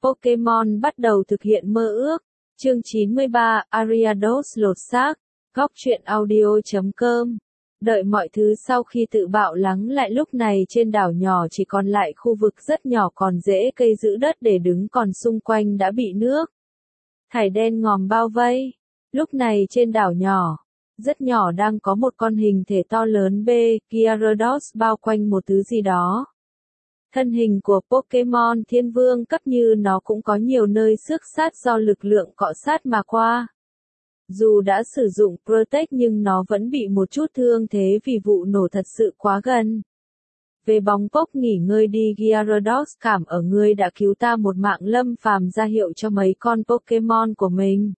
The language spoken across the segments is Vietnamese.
Pokémon bắt đầu thực hiện mơ ước. Chương 93, Ariados lột xác. Góc truyện audio.com. Đợi mọi thứ sau khi tự bạo lắng lại, lúc này trên đảo nhỏ chỉ còn lại khu vực rất nhỏ còn rễ cây giữ đất để đứng, còn xung quanh đã bị nước thải đen ngòm bao vây. Lúc này trên đảo nhỏ, rất nhỏ đang có một con hình thể to lớn Gyarados bao quanh một thứ gì đó. Thân hình của Pokémon thiên vương cấp như nó cũng có nhiều nơi xước sát do lực lượng cọ sát mà qua. Dù đã sử dụng Protect nhưng nó vẫn bị một chút thương thế vì vụ nổ thật sự quá gần. Về bóng Pok, nghỉ ngơi đi Gyarados, cảm ơn ngươi đã cứu ta một mạng. Lâm Phàm ra hiệu cho mấy con Pokémon của mình.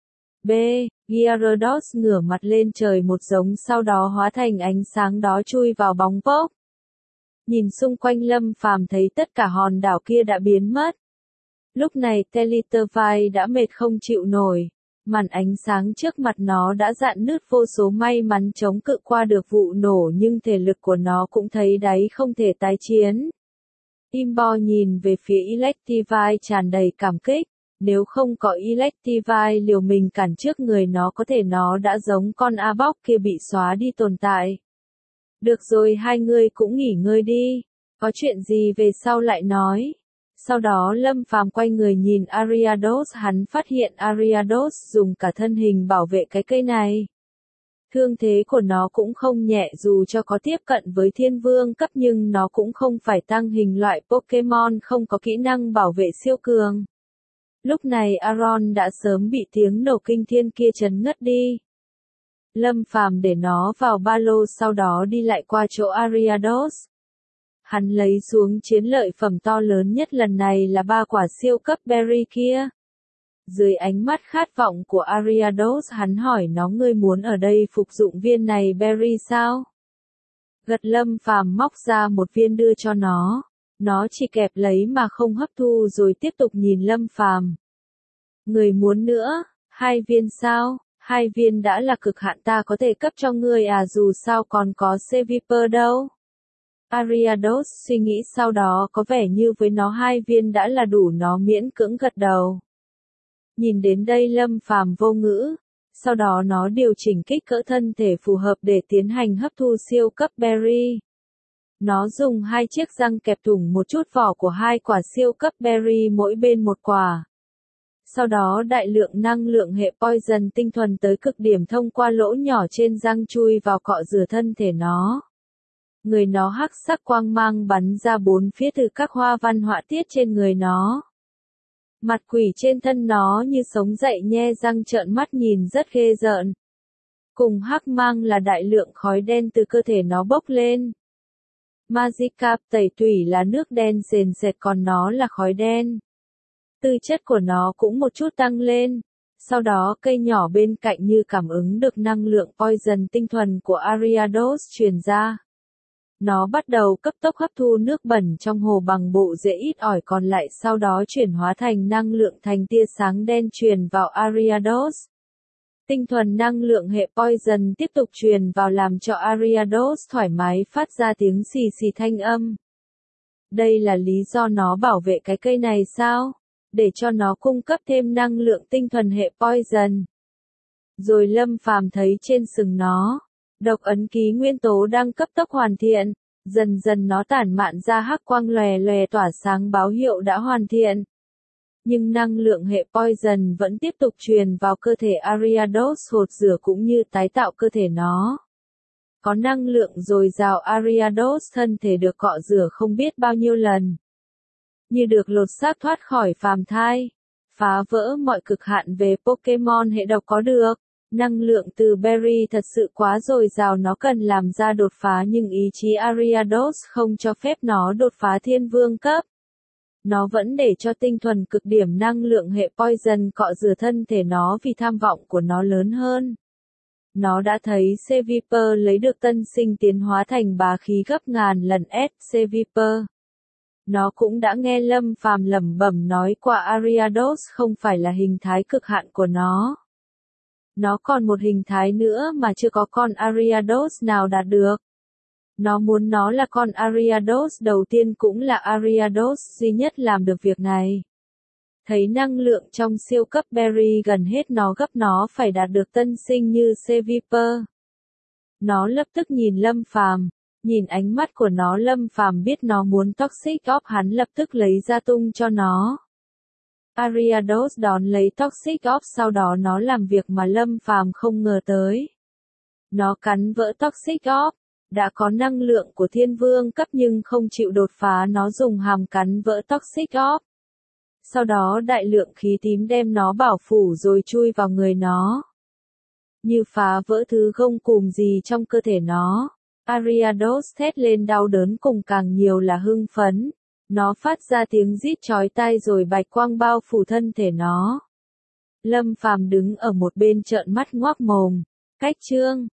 Gyarados ngửa mặt lên trời một giống, sau đó hóa thành ánh sáng đó chui vào bóng Pok. Nhìn xung quanh, Lâm Phàm thấy tất cả hòn đảo kia đã biến mất. Lúc này Teletubbies đã mệt không chịu nổi. Màn ánh sáng trước mặt nó đã rạn nứt, vô số may mắn chống cự qua được vụ nổ nhưng thể lực của nó cũng thấy đáy, không thể tái chiến. Imbo nhìn về phía Electivire tràn đầy cảm kích. Nếu không có Electivire liều mình cản trước người nó, có thể nó đã giống con Arbok kia bị xóa đi tồn tại. Được rồi, hai người cũng nghỉ ngơi đi. Có chuyện gì về sau lại nói. Sau đó Lâm Phàm quay người nhìn Ariados, hắn phát hiện Ariados dùng cả thân hình bảo vệ cái cây này. Thương thế của nó cũng không nhẹ, dù cho có tiếp cận với thiên vương cấp nhưng nó cũng không phải tăng hình loại Pokémon không có kỹ năng bảo vệ siêu cường. Lúc này Aron đã sớm bị tiếng nổ kinh thiên kia chấn ngất đi. Lâm Phàm để nó vào ba lô, sau đó đi lại qua chỗ Ariados. Hắn lấy xuống chiến lợi phẩm to lớn nhất lần này là 3 quả siêu cấp berry kia. Dưới ánh mắt khát vọng của Ariados, hắn hỏi nó, ngươi muốn ở đây phục dụng viên này berry sao? Gật. Lâm Phàm móc ra một viên đưa cho nó. Nó chỉ kẹp lấy mà không hấp thu rồi tiếp tục nhìn Lâm Phàm. Người muốn nữa? 2 viên sao? 2 viên đã là cực hạn ta có thể cấp cho ngươi à, dù sao còn có Seviper đâu. Ariados suy nghĩ sau đó có vẻ như với nó 2 viên đã là đủ, nó miễn cưỡng gật đầu. Nhìn đến đây Lâm Phàm vô ngữ, sau đó nó điều chỉnh kích cỡ thân thể phù hợp để tiến hành hấp thu siêu cấp berry. Nó dùng 2 chiếc răng kẹp thủng một chút vỏ của 2 quả siêu cấp berry, mỗi bên một quả. Sau đó đại lượng năng lượng hệ poison tinh thuần tới cực điểm thông qua lỗ nhỏ trên răng chui vào cọ rửa thân thể nó. Người nó hắc sắc quang mang bắn ra bốn phía từ các hoa văn họa tiết trên người nó. Mặt quỷ trên thân nó như sống dậy, nhe răng trợn mắt nhìn rất ghê rợn. Cùng hắc mang là đại lượng khói đen từ cơ thể nó bốc lên. Magikarp tẩy tủy là nước đen sền sệt, còn nó là khói đen. Tư chất của nó cũng một chút tăng lên. Sau đó cây nhỏ bên cạnh như cảm ứng được năng lượng poison tinh thuần của Ariados truyền ra. Nó bắt đầu cấp tốc hấp thu nước bẩn trong hồ bằng bộ rễ ít ỏi còn lại, sau đó chuyển hóa thành năng lượng thành tia sáng đen truyền vào Ariados. Tinh thuần năng lượng hệ poison tiếp tục truyền vào làm cho Ariados thoải mái phát ra tiếng xì xì thanh âm. Đây là lý do nó bảo vệ cái cây này sao? Để cho nó cung cấp thêm năng lượng tinh thuần hệ poison. Rồi Lâm Phàm thấy trên sừng nó, độc ấn ký nguyên tố đang cấp tốc hoàn thiện, dần dần nó tản mạn ra hắc quang lòe lòe tỏa sáng báo hiệu đã hoàn thiện. Nhưng năng lượng hệ poison vẫn tiếp tục truyền vào cơ thể Ariados, hột rửa cũng như tái tạo cơ thể nó. Có năng lượng dồi dào, Ariados thân thể được cọ rửa không biết bao nhiêu lần. Như được lột xác thoát khỏi phàm thai, phá vỡ mọi cực hạn về Pokémon hệ độc có được. Năng lượng từ berry thật sự quá dồi dào, nó cần làm ra đột phá nhưng ý chí Ariados không cho phép nó đột phá thiên vương cấp. Nó vẫn để cho tinh thuần cực điểm năng lượng hệ poison cọ rửa thân thể nó vì tham vọng của nó lớn hơn. Nó đã thấy Seviper lấy được tân sinh tiến hóa thành bá khí gấp ngàn lần Seviper. Nó cũng đã nghe Lâm Phàm lẩm bẩm nói qua Ariados không phải là hình thái cực hạn của nó. Nó còn một hình thái nữa mà chưa có con Ariados nào đạt được. Nó muốn nó là con Ariados đầu tiên cũng là Ariados duy nhất làm được việc này. Thấy năng lượng trong siêu cấp berry gần hết nó gấp nó phải đạt được tân sinh như C-Viper. Nó lập tức nhìn Lâm Phàm, nhìn ánh mắt của nó Lâm Phàm biết nó muốn Toxic Orb hắn lập tức lấy ra tung cho nó. Ariados đón lấy Toxic Orb sau đó nó làm việc mà Lâm Phàm không ngờ tới. Nó cắn vỡ Toxic Orb, đã có năng lượng của thiên vương cấp nhưng không chịu đột phá nó dùng hàm cắn vỡ Toxic Orb. Sau đó đại lượng khí tím đem nó bảo phủ rồi chui vào người nó. Như phá vỡ thứ không cùm gì trong cơ thể nó. Ariados thét lên đau đớn cùng càng nhiều là hưng phấn. Nó phát ra tiếng rít chói tai rồi bạch quang bao phủ thân thể nó. Lâm Phàm đứng ở một bên trợn mắt ngoác mồm. Cách chương